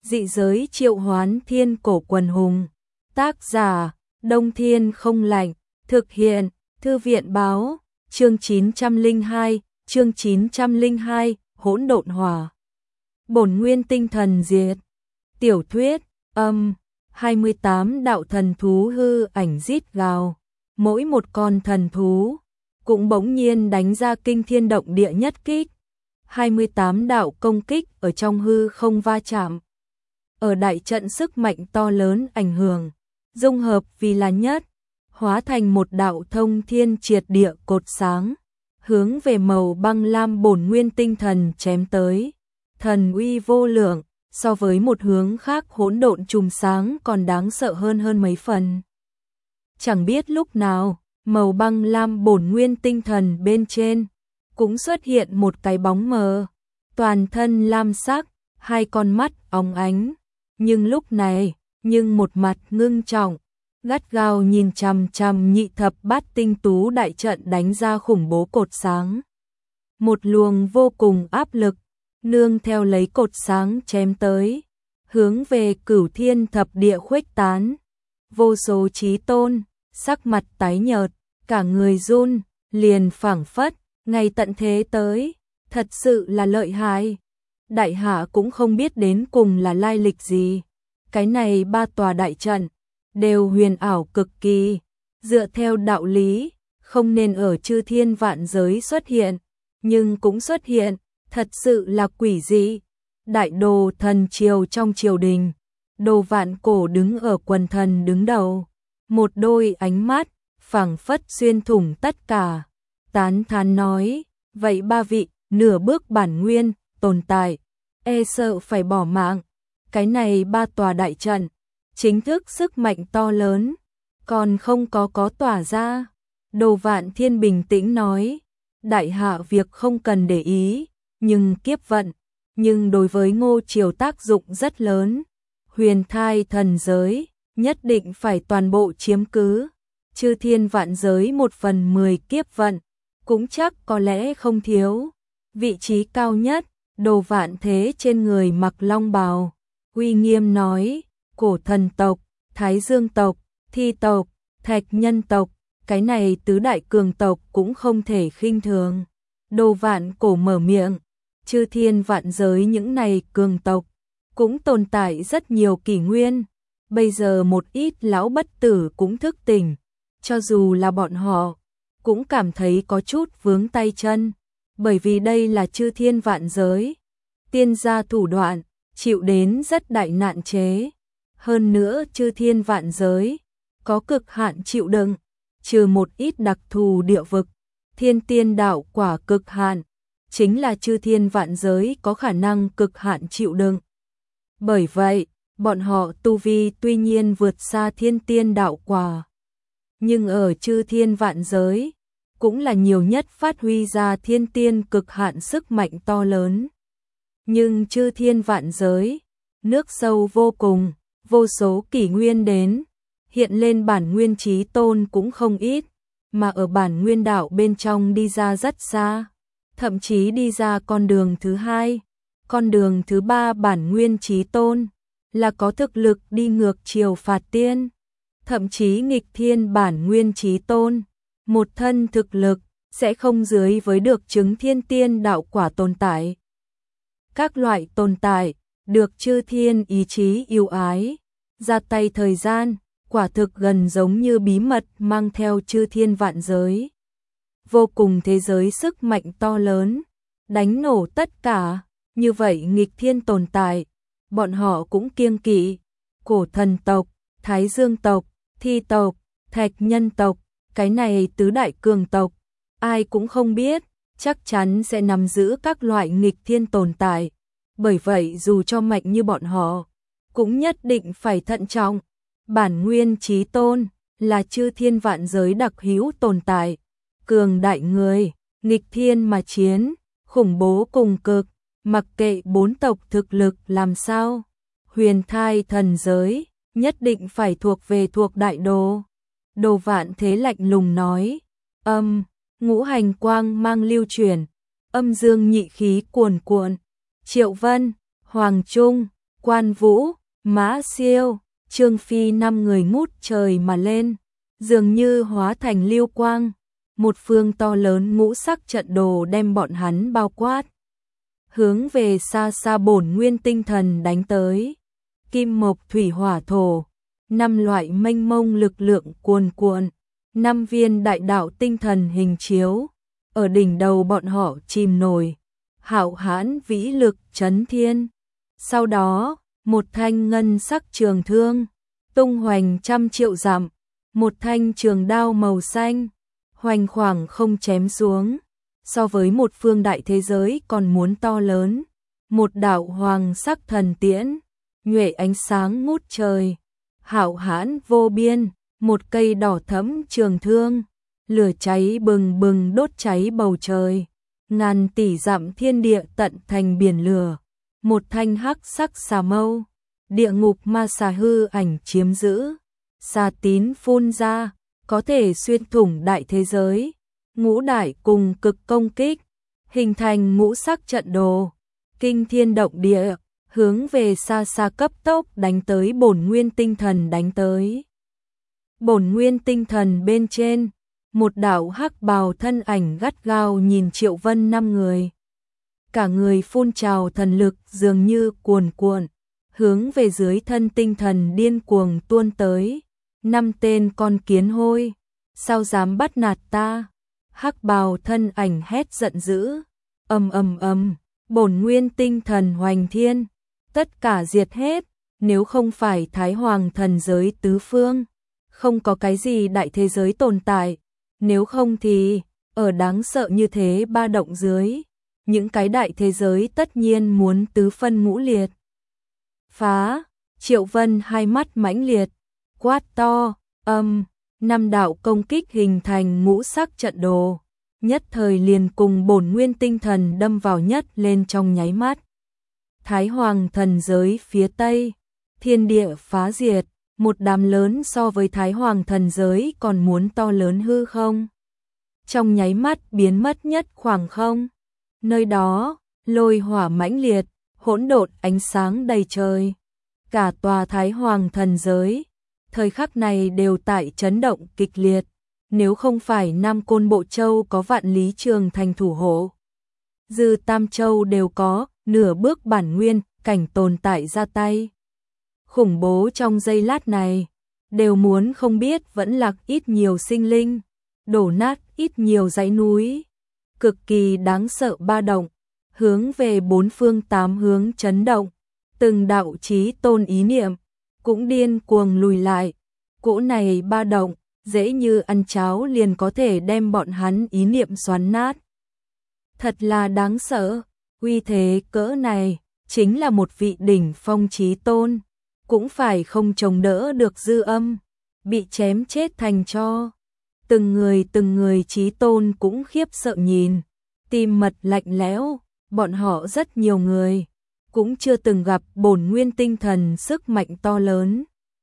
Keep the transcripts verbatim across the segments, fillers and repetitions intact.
Dị giới triệu hoán thiên cổ quần hùng. Tác giả, Đông Thiên không lạnh. Thực hiện, Thư viện báo, chương chín trăm lẻ hai, chương chín trăm lẻ hai, hỗn độn hỏa. Bổn nguyên tinh thần diệt. Tiểu thuyết, âm, hai mươi tám đạo thần thú hư ảnh rít gào. Mỗi một con thần thú cũng bỗng nhiên đánh ra kinh thiên động địa nhất kích. hai mươi tám đạo công kích ở trong hư không va chạm. Ở đại trận sức mạnh to lớn ảnh hưởng, dung hợp vì là nhất, hóa thành một đạo thông thiên triệt địa cột sáng, hướng về màu băng lam bổn nguyên tinh thần chém tới. Thần uy vô lượng, so với một hướng khác hỗn độn chùm sáng còn đáng sợ hơn hơn mấy phần. Chẳng biết lúc nào, màu băng lam bổn nguyên tinh thần bên trên cũng xuất hiện một cái bóng mờ, toàn thân lam sắc, hai con mắt óng ánh, nhưng lúc này, nhưng một mặt ngưng trọng, gắt gao nhìn chằm chằm nhị thập bát tinh tú đại trận đánh ra khủng bố cột sáng. Một luồng vô cùng áp lực, nương theo lấy cột sáng chém tới, hướng về cửu thiên thập địa khuếch tán. Vô số chí tôn, sắc mặt tái nhợt, cả người run, liền phảng phất, ngày tận thế tới, thật sự là lợi hại. Đại hạ cũng không biết đến cùng là lai lịch gì. Cái này ba tòa đại trận, đều huyền ảo cực kỳ, dựa theo đạo lý, không nên ở chư thiên vạn giới xuất hiện, nhưng cũng xuất hiện, thật sự là quỷ dị. Đại đồ thần triều trong triều đình, Đồ Vạn Cổ đứng ở quần thần đứng đầu, một đôi ánh mắt, phảng phất xuyên thủng tất cả, tán thán nói, vậy ba vị, nửa bước bản nguyên, tồn tại, e sợ phải bỏ mạng. Cái này ba tòa đại trận, chính thức sức mạnh to lớn, còn không có có tỏa ra. Đồ Vạn Thiên bình tĩnh nói, đại hạ việc không cần để ý, nhưng kiếp vận, nhưng đối với Ngô Triều tác dụng rất lớn. Huyền thai thần giới, nhất định phải toàn bộ chiếm cứ, chư thiên vạn giới một phần mười kiếp vận, cũng chắc có lẽ không thiếu. Vị trí cao nhất, Đồ Vạn Thế trên người mặc long bào, uy nghiêm nói, cổ thần tộc, thái dương tộc, thi tộc, thạch nhân tộc, cái này tứ đại cường tộc cũng không thể khinh thường. Đồ Vạn Cổ mở miệng, chư thiên vạn giới những này cường tộc, cũng tồn tại rất nhiều kỷ nguyên, bây giờ một ít lão bất tử cũng thức tỉnh, cho dù là bọn họ, cũng cảm thấy có chút vướng tay chân, bởi vì đây là chư thiên vạn giới, tiên gia thủ đoạn, chịu đến rất đại nạn chế. Hơn nữa chư thiên vạn giới, có cực hạn chịu đựng, trừ một ít đặc thù địa vực, thiên tiên đạo quả cực hạn, chính là chư thiên vạn giới có khả năng cực hạn chịu đựng. Bởi vậy, bọn họ tu vi tuy nhiên vượt xa thiên tiên đạo quả, nhưng ở chư thiên vạn giới, cũng là nhiều nhất phát huy ra thiên tiên cực hạn sức mạnh to lớn. Nhưng chư thiên vạn giới, nước sâu vô cùng, vô số kỷ nguyên đến, hiện lên bản nguyên chí tôn cũng không ít, mà ở bản nguyên đạo bên trong đi ra rất xa, thậm chí đi ra con đường thứ hai, con đường thứ ba bản nguyên chí tôn, là có thực lực đi ngược chiều phạt tiên, thậm chí nghịch thiên bản nguyên chí tôn, một thân thực lực, sẽ không dưới với được chứng thiên tiên đạo quả tồn tại. Các loại tồn tại, được chư thiên ý chí yêu ái, ra tay thời gian, quả thực gần giống như bí mật mang theo chư thiên vạn giới. Vô cùng thế giới sức mạnh to lớn, đánh nổ tất cả, như vậy nghịch thiên tồn tại, bọn họ cũng kiêng kỵ. Cổ thần tộc, thái dương tộc, thi tộc, thạch nhân tộc, cái này tứ đại cường tộc, ai cũng không biết, chắc chắn sẽ nắm giữ các loại nghịch thiên tồn tại. Bởi vậy dù cho mạnh như bọn họ, cũng nhất định phải thận trọng. Bản nguyên chí tôn là chư thiên vạn giới đặc hữu tồn tại, cường đại người, nghịch thiên mà chiến, khủng bố cùng cực, mặc kệ bốn tộc thực lực làm sao. Huyền thai thần giới, nhất định phải thuộc về thuộc đại đồ. Đồ Vạn Thế lạnh lùng nói, âm, ngũ hành quang mang lưu chuyển, âm dương nhị khí cuồn cuộn. Triệu Vân, Hoàng Trung, Quan Vũ, Mã Siêu, Trương Phi năm người ngút trời mà lên, dường như hóa thành lưu quang, một phương to lớn ngũ sắc trận đồ đem bọn hắn bao quát, hướng về xa xa bổn nguyên tinh thần đánh tới. Kim mộc thủy hỏa thổ, năm loại mênh mông lực lượng cuồn cuộn, năm viên đại đạo tinh thần hình chiếu, ở đỉnh đầu bọn họ chìm nổi, hạo hãn vĩ lực chấn thiên. Sau đó, một thanh ngân sắc trường thương, tung hoành trăm triệu dặm, một thanh trường đao màu xanh, hoành khoảng không chém xuống, so với một phương đại thế giới còn muốn to lớn, một đạo hoàng sắc thần tiễn, nhuệ ánh sáng ngút trời, hạo hãn vô biên, một cây đỏ thẫm trường thương, lửa cháy bừng bừng đốt cháy bầu trời, ngàn tỷ dặm thiên địa tận thành biển lửa, một thanh hắc sắc xà mâu, địa ngục ma xà hư ảnh chiếm giữ, xà tín phun ra, có thể xuyên thủng đại thế giới, ngũ đại cùng cực công kích, hình thành ngũ sắc trận đồ, kinh thiên động địa, hướng về xa xa cấp tốc đánh tới bổn nguyên tinh thần đánh tới. Bổn nguyên tinh thần bên trên, một đạo hắc bào thân ảnh gắt gao nhìn Triệu Vân năm người. Cả người phun trào thần lực dường như cuồn cuộn, hướng về dưới thân tinh thần điên cuồng tuôn tới. Năm tên con kiến hôi, sao dám bắt nạt ta? Hắc bào thân ảnh hét giận dữ, ầm ầm ầm, bổn nguyên tinh thần hoành thiên, tất cả diệt hết, nếu không phải Thái Hoàng thần giới tứ phương, không có cái gì đại thế giới tồn tại, nếu không thì, ở đáng sợ như thế ba động dưới, những cái đại thế giới tất nhiên muốn tứ phân ngũ liệt. Phá, Triệu Vân hai mắt mãnh liệt, quát to, âm, năm đạo công kích hình thành ngũ sắc trận đồ, nhất thời liền cùng bổn nguyên tinh thần đâm vào nhất lên trong nháy mắt. Thái Hoàng thần giới phía tây, thiên địa phá diệt, một đám lớn so với Thái Hoàng thần giới còn muốn to lớn hư không. Trong nháy mắt biến mất nhất khoảng không. Nơi đó, lôi hỏa mãnh liệt, hỗn độn ánh sáng đầy trời. Cả tòa Thái Hoàng thần giới, thời khắc này đều tại chấn động kịch liệt. Nếu không phải Nam Côn Bộ Châu có Vạn Lý Trường Thành thủ hộ, Dư Tam Châu đều có nửa bước bản nguyên cảnh tồn tại ra tay. Khủng bố trong giây lát này, đều muốn không biết vẫn lạc ít nhiều sinh linh, đổ nát ít nhiều dãy núi, cực kỳ đáng sợ ba động, hướng về bốn phương tám hướng chấn động, từng đạo chí tôn ý niệm, cũng điên cuồng lùi lại, cỗ này ba động, dễ như ăn cháo liền có thể đem bọn hắn ý niệm xoắn nát. Thật là đáng sợ, uy thế cỡ này, chính là một vị đỉnh phong chí tôn, cũng phải không chống đỡ được dư âm, bị chém chết thành tro. Từng người từng người chí tôn cũng khiếp sợ nhìn, tim mật lạnh lẽo, bọn họ rất nhiều người, cũng chưa từng gặp bổn nguyên tinh thần sức mạnh to lớn.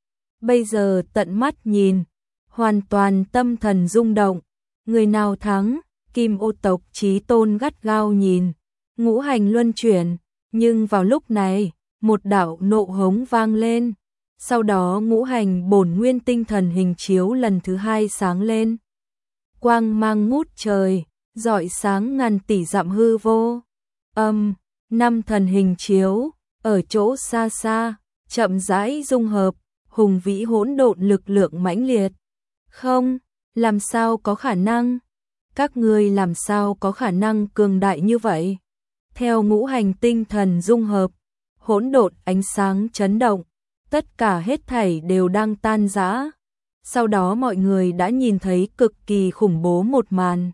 Bây giờ tận mắt nhìn, hoàn toàn tâm thần rung động, người nào thắng, Kim Ô tộc chí tôn gắt gao nhìn, ngũ hành luân chuyển, nhưng vào lúc này, một đạo nộ hống vang lên, sau đó ngũ hành bổn nguyên tinh thần hình chiếu lần thứ hai sáng lên. Quang mang ngút trời, rọi sáng ngàn tỷ dặm hư vô. Âm, năm thần hình chiếu, ở chỗ xa xa, chậm rãi dung hợp, hùng vĩ hỗn độn lực lượng mãnh liệt. Không, làm sao có khả năng? Các ngươi làm sao có khả năng cường đại như vậy? Theo ngũ hành tinh thần dung hợp, hỗn độn ánh sáng chấn động, tất cả hết thảy đều đang tan rã. Sau đó mọi người đã nhìn thấy cực kỳ khủng bố một màn.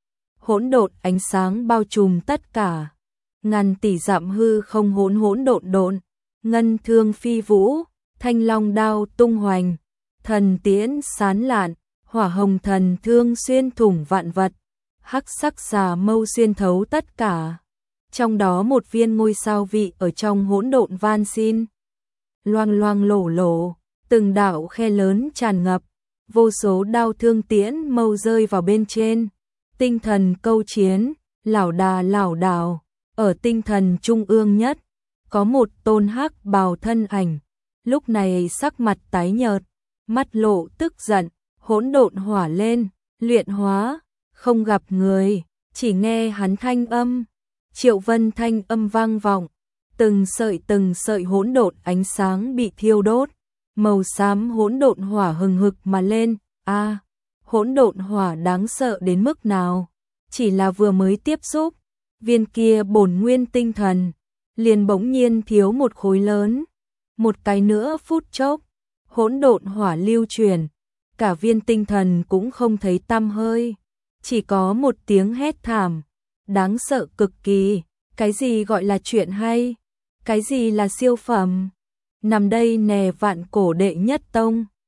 Hỗn độn ánh sáng bao trùm tất cả, ngàn tỷ dặm hư không hỗn hỗn độn độn, ngân thương phi vũ, thanh long đao tung hoành, thần tiễn sán lạn, hỏa hồng thần thương xuyên thủng vạn vật, hắc sắc xà mâu xuyên thấu tất cả. Trong đó một viên ngôi sao vị ở trong hỗn độn van xin, loang loang lổ lổ, từng đạo khe lớn tràn ngập, vô số đao thương tiễn mâu rơi vào bên trên. Tinh thần câu chiến, lảo đà lảo đảo, ở tinh thần trung ương nhất, có một tôn hắc bào thân ảnh, lúc này sắc mặt tái nhợt, mắt lộ tức giận, hỗn độn hỏa lên, luyện hóa, không gặp người, chỉ nghe hắn thanh âm, Triệu Vân thanh âm vang vọng, từng sợi từng sợi hỗn độn ánh sáng bị thiêu đốt, màu xám hỗn độn hỏa hừng hực mà lên, a, hỗn độn hỏa đáng sợ đến mức nào, chỉ là vừa mới tiếp xúc, viên kia bổn nguyên tinh thần, liền bỗng nhiên thiếu một khối lớn, một cái nữa phút chốc, hỗn độn hỏa lưu truyền, cả viên tinh thần cũng không thấy tăm hơi, chỉ có một tiếng hét thảm, đáng sợ cực kỳ, cái gì gọi là chuyện hay, cái gì là siêu phẩm, nằm đây nè vạn cổ đệ nhất tông,